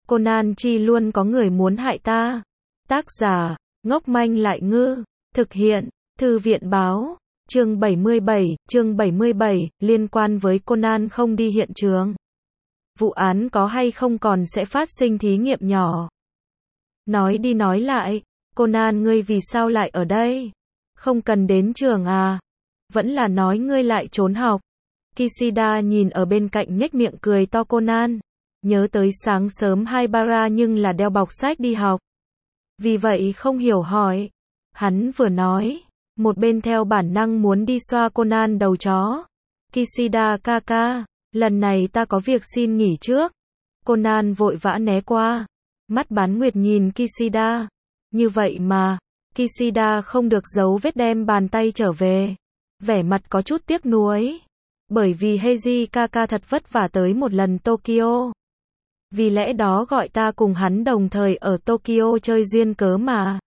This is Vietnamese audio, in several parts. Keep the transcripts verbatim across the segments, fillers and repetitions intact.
Conan chi luôn có người muốn hại ta. Tác giả, ngốc manh lại ngư. Thực hiện, Thư viện báo. Chương bảy mươi bảy, chương bảy mươi bảy, liên quan với Conan không đi hiện trường. Vụ án có hay không còn sẽ phát sinh thí nghiệm nhỏ. Nói đi nói lại, Conan ngươi vì sao lại ở đây? Không cần đến trường à? Vẫn là nói ngươi lại trốn học. Kishida nhìn ở bên cạnh nhếch miệng cười to. Conan nhớ tới sáng sớm Haibara nhưng là đeo bọc sách đi học. Vì vậy không hiểu hỏi. Hắn vừa nói, một bên theo bản năng muốn đi xoa Conan đầu chó. Kishida ca ca, lần này ta có việc xin nghỉ trước. Conan vội vã né qua. Mắt bán nguyệt nhìn Kishida. Như vậy mà, Kishida không được giấu vết đem bàn tay trở về. Vẻ mặt có chút tiếc nuối. Bởi vì Heiji Kaka thật vất vả tới một lần Tokyo. Vì lẽ đó gọi ta cùng hắn đồng thời ở Tokyo chơi duyên cớ mà.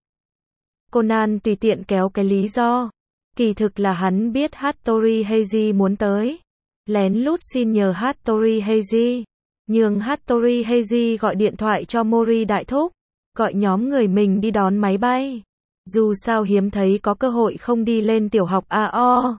Conan tùy tiện kéo cái lý do. Kỳ thực là hắn biết Hattori Heiji muốn tới. Lén lút xin nhờ Hattori Heiji. Nhường Hattori Heiji gọi điện thoại cho Mori đại thúc. Gọi nhóm người mình đi đón máy bay. Dù sao hiếm thấy có cơ hội không đi lên tiểu học a o.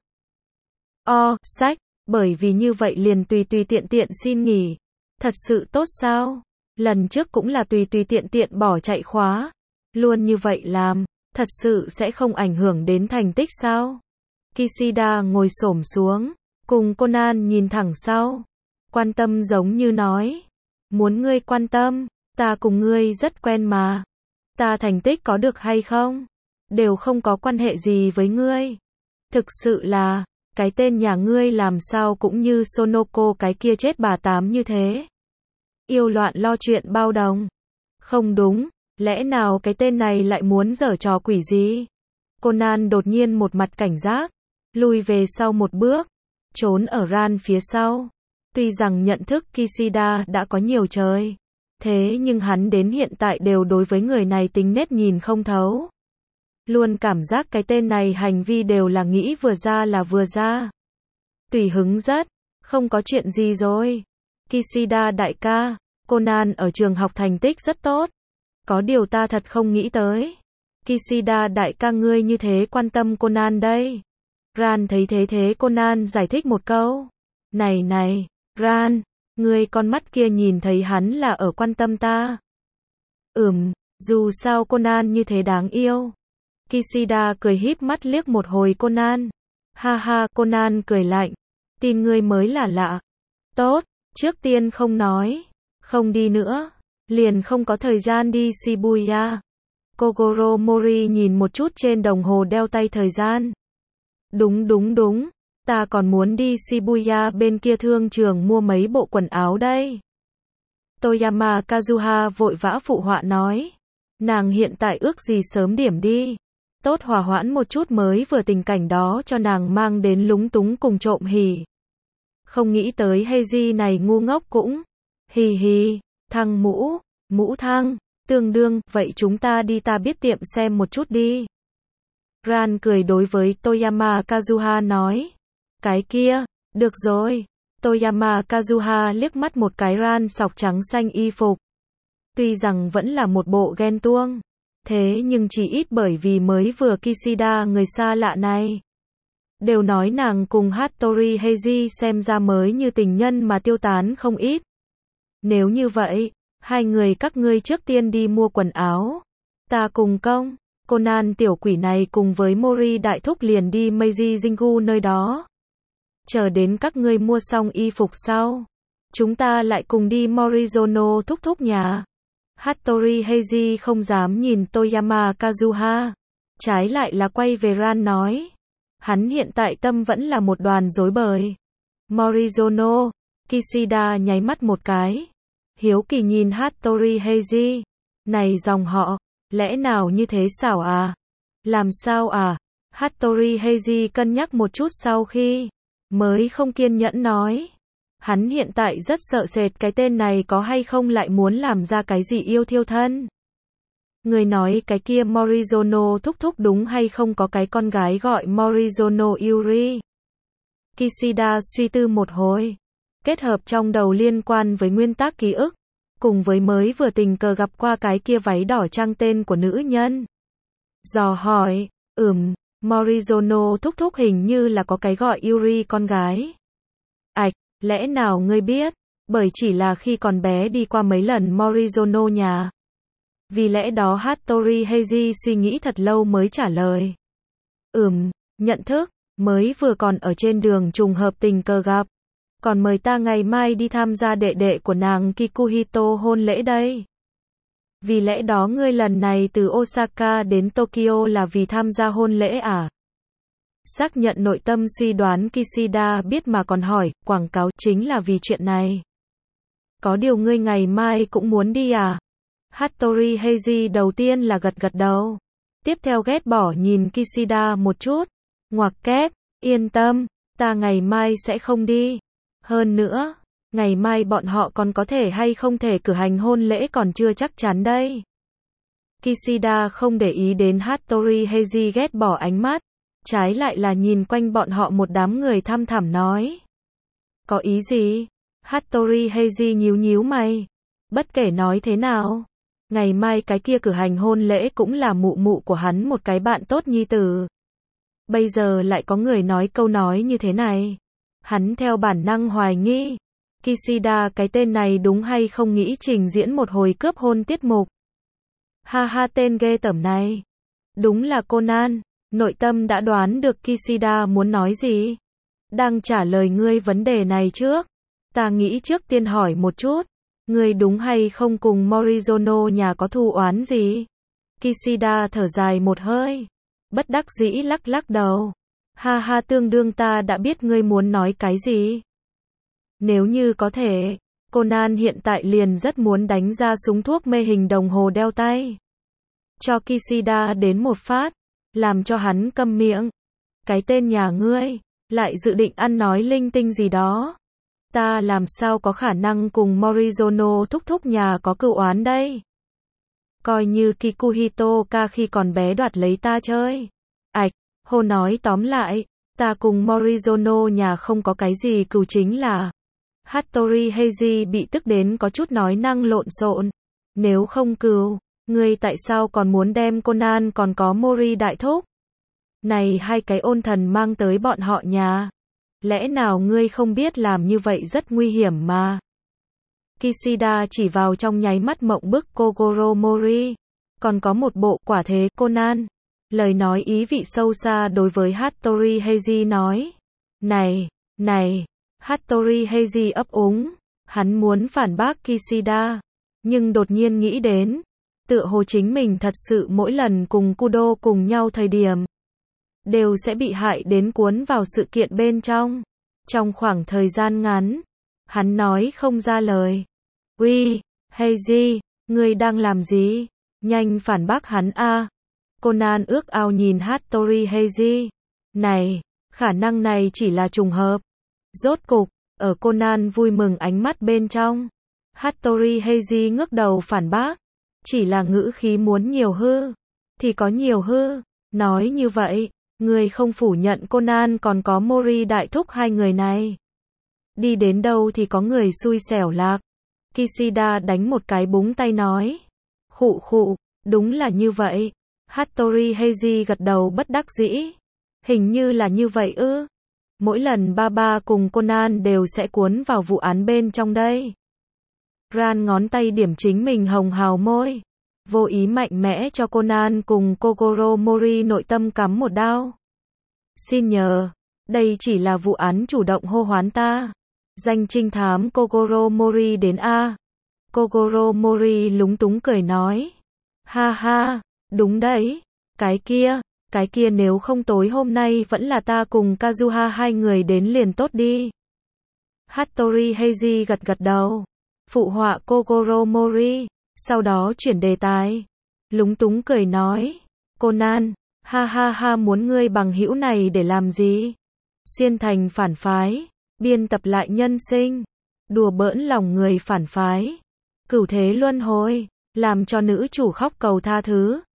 O, sách. Bởi vì như vậy liền tùy tùy tiện tiện xin nghỉ. Thật sự tốt sao? Lần trước cũng là tùy tùy tiện tiện bỏ chạy khóa. Luôn như vậy làm, thật sự sẽ không ảnh hưởng đến thành tích sao? Kishida ngồi xổm xuống, cùng Conan nhìn thẳng sau. Quan tâm giống như nói. Muốn ngươi quan tâm, ta cùng ngươi rất quen mà. Ta thành tích có được hay không? Đều không có quan hệ gì với ngươi. Thực sự là, cái tên nhà ngươi làm sao cũng như Sonoko cái kia chết bà tám như thế. Yêu loạn lo chuyện bao đồng. Không đúng, lẽ nào cái tên này lại muốn giở trò quỷ gì? Conan đột nhiên một mặt cảnh giác, lùi về sau một bước, trốn ở Ran phía sau. Tuy rằng nhận thức Kishida đã có nhiều trời, thế nhưng hắn đến hiện tại đều đối với người này tính nết nhìn không thấu. Luôn cảm giác cái tên này hành vi đều là nghĩ vừa ra là vừa ra. Tùy hứng rất, không có chuyện gì rồi. Kishida đại ca, Conan ở trường học thành tích rất tốt. Có điều ta thật không nghĩ tới. Kishida đại ca ngươi như thế quan tâm Conan đây. Ran thấy thế thế Conan giải thích một câu. Này này, Ran, ngươi con mắt kia nhìn thấy hắn là ở quan tâm ta. Ừm, dù sao Conan như thế đáng yêu. Kishida cười híp mắt liếc một hồi Conan. Ha ha, Conan cười lạnh. Tin ngươi mới là lạ. Tốt, trước tiên không nói. Không đi nữa. Liền không có thời gian đi Shibuya. Kogoro Mori nhìn một chút trên đồng hồ đeo tay thời gian. Đúng đúng đúng. Ta còn muốn đi Shibuya bên kia thương trường mua mấy bộ quần áo đây. Toyama Kazuha vội vã phụ họa nói. Nàng hiện tại ước gì sớm điểm đi. Tốt hòa hoãn một chút mới vừa tình cảnh đó cho nàng mang đến lúng túng cùng trộm hỉ. Không nghĩ tới Heiji này ngu ngốc cũng. Hì hì, thăng mũ, mũ thăng, tương đương, vậy chúng ta đi ta biết tiệm xem một chút đi. Ran cười đối với Toyama Kazuha nói. Cái kia, được rồi. Toyama Kazuha liếc mắt một cái Ran sọc trắng xanh y phục. Tuy rằng vẫn là một bộ ghen tuông. Thế nhưng chỉ ít bởi vì mới vừa Kishida người xa lạ này. Đều nói nàng cùng Hattori Heiji xem ra mới như tình nhân mà tiêu tán không ít. Nếu như vậy, hai người các ngươi trước tiên đi mua quần áo. Ta cùng công, Conan tiểu quỷ này cùng với Mori đại thúc liền đi Meiji Jingu nơi đó. Chờ đến các ngươi mua xong y phục sau. Chúng ta lại cùng đi Morizono thúc thúc nhà. Hattori Heiji không dám nhìn Toyama Kazuha. Trái lại là quay về Ran nói. Hắn hiện tại tâm vẫn là một đoàn rối bời. Morizono. Kishida nháy mắt một cái. Hiếu kỳ nhìn Hattori Heiji. Này dòng họ. Lẽ nào như thế xảo à? Làm sao à? Hattori Heiji cân nhắc một chút sau khi. Mới không kiên nhẫn nói. Hắn hiện tại rất sợ sệt cái tên này có hay không lại muốn làm ra cái gì yêu thiêu thân. Người nói cái kia Morizono thúc thúc đúng hay không có cái con gái gọi Morizono Yuri. Kishida suy tư một hồi. Kết hợp trong đầu liên quan với nguyên tắc ký ức. cùng với mới vừa tình cờ gặp qua cái kia váy đỏ trang tên của nữ nhân. Dò hỏi, ừm, Morizono thúc thúc hình như là có cái gọi Yuri con gái. Ảch, lẽ nào ngươi biết? Bởi chỉ là khi còn bé đi qua mấy lần Morizono nhà. Vì lẽ đó Hattori Heiji suy nghĩ thật lâu mới trả lời. Ừm, nhận thức, mới vừa còn ở trên đường trùng hợp tình cờ gặp. Còn mời ta ngày mai đi tham gia đệ đệ của nàng Kikuhito hôn lễ đây. Vì lẽ đó ngươi lần này từ Osaka đến Tokyo là vì tham gia hôn lễ à? Xác nhận nội tâm suy đoán Kishida biết mà còn hỏi, quảng cáo chính là vì chuyện này. Có điều ngươi ngày mai cũng muốn đi à? Hattori Heiji đầu tiên là gật gật đầu. Tiếp theo ghét bỏ nhìn Kishida một chút. Ngoặc kép, yên tâm, ta ngày mai sẽ không đi. Hơn nữa, ngày mai bọn họ còn có thể hay không thể cử hành hôn lễ còn chưa chắc chắn đây. Kishida không để ý đến Hattori Heiji ghét bỏ ánh mắt. Trái lại là nhìn quanh bọn họ một đám người thăm thẳm nói. Có ý gì? Hattori Heiji nhíu nhíu mày. Bất kể nói thế nào, ngày mai cái kia cử hành hôn lễ cũng là mụ mụ của hắn một cái bạn tốt nhi tử. Bây giờ lại có người nói câu nói như thế này. Hắn theo bản năng hoài nghi. Kishida cái tên này đúng hay không nghĩ trình diễn một hồi cướp hôn tiết mục. Ha ha tên ghê tởm này. Đúng là Conan. Nội tâm đã đoán được Kishida muốn nói gì. Đang trả lời ngươi vấn đề này trước. Ta nghĩ trước tiên hỏi một chút. Ngươi đúng hay không cùng Morizono nhà có thù oán gì? Kishida thở dài một hơi. Bất đắc dĩ lắc lắc đầu. Ha ha tương đương ta đã biết ngươi muốn nói cái gì. Nếu như có thể, Conan hiện tại liền rất muốn đánh ra súng thuốc mê hình đồng hồ đeo tay. Cho Kishida đến một phát. Làm cho hắn câm miệng. Cái tên nhà ngươi, lại dự định ăn nói linh tinh gì đó. Ta làm sao có khả năng cùng Morizono thúc thúc nhà có cựu oán đây. Coi như Kikuhito ca khi còn bé đoạt lấy ta chơi. Ảch, hô nói tóm lại, ta cùng Morizono nhà không có cái gì cừu chính là. Hattori Heiji bị tức đến có chút nói năng lộn xộn. Nếu không cừu, ngươi tại sao còn muốn đem Conan còn có Mori đại thúc? Này hai cái ôn thần mang tới bọn họ nhà. Lẽ nào ngươi không biết làm như vậy rất nguy hiểm mà. Kishida chỉ vào trong nháy mắt mộng bức Kogoro Mori. Còn có một bộ quả thế Conan. Lời nói ý vị sâu xa đối với Hattori Heiji nói. Này, này, Hattori Heiji ấp úng. Hắn muốn phản bác Kishida. Nhưng đột nhiên nghĩ đến. Tựa hồ chính mình thật sự mỗi lần cùng Kudo cùng nhau thời điểm. Đều sẽ bị hại đến cuốn vào sự kiện bên trong. Trong khoảng thời gian ngắn. Hắn nói không ra lời. Uy, Heiji, ngươi đang làm gì? Nhanh phản bác hắn a. Conan ước ao nhìn Hattori Heiji. Này, khả năng này chỉ là trùng hợp. Rốt cục, ở Conan vui mừng ánh mắt bên trong. Hattori Heiji ngước đầu phản bác. Chỉ là ngữ khí muốn nhiều hư. Thì có nhiều hư. Nói như vậy, người không phủ nhận Conan còn có Mori đại thúc hai người này. Đi đến đâu thì có người xui xẻo lạc. Kishida đánh một cái búng tay nói. Khụ khụ, đúng là như vậy. Hattori Heiji gật đầu bất đắc dĩ. Hình như là như vậy ư. Mỗi lần ba ba cùng Conan đều sẽ cuốn vào vụ án bên trong đây. Ran ngón tay điểm chính mình hồng hào môi. Vô ý mạnh mẽ cho Conan cùng Kogoro Mori nội tâm cắm một đao. Xin nhờ, đây chỉ là vụ án chủ động hô hoán ta. Danh trinh thám Kogoro Mori đến A. Kogoro Mori lúng túng cười nói. Ha ha, đúng đấy. Cái kia, cái kia nếu không tối hôm nay vẫn là ta cùng Kazuha hai người đến liền tốt đi. Hattori Heiji gật gật đầu. Phụ họa Kogoro Mori. Sau đó chuyển đề tài. Lúng túng cười nói. Conan, ha ha ha muốn ngươi bằng hữu này để làm gì? Xuyên thành phản phái. Biên tập lại nhân sinh. Đùa bỡn lòng người phản phái. Cửu thế luân hồi. Làm cho nữ chủ khóc cầu tha thứ.